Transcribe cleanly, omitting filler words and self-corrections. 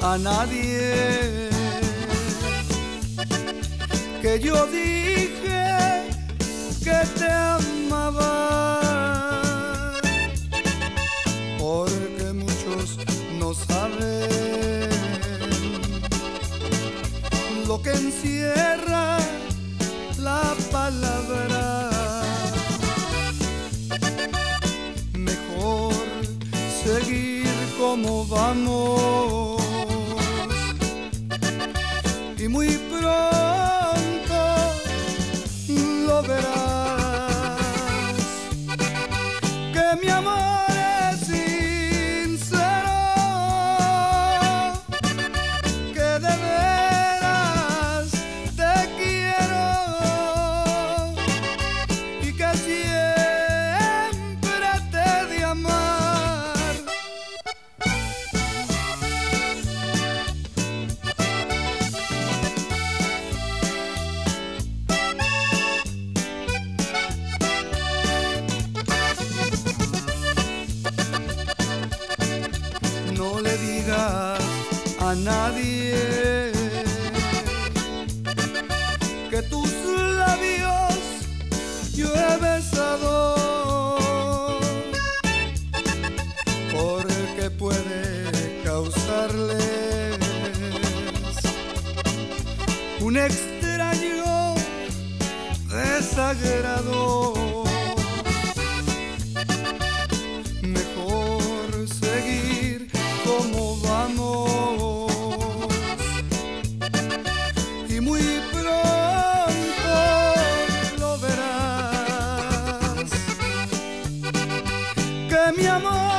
a nadie, que yo dije que te amaba, porque muchos no saben lo que encierra la palabra. Mejor seguir como vamos, y muy pronto lo verás, que mi amor es sincero, que de veras te quiero y que siempre te he de amar. No le digas a nadie que tus labios yo he besado, porque puede causarles un extraño desagrado. Mejor seguir como vamos, y muy pronto lo verás, que mi amor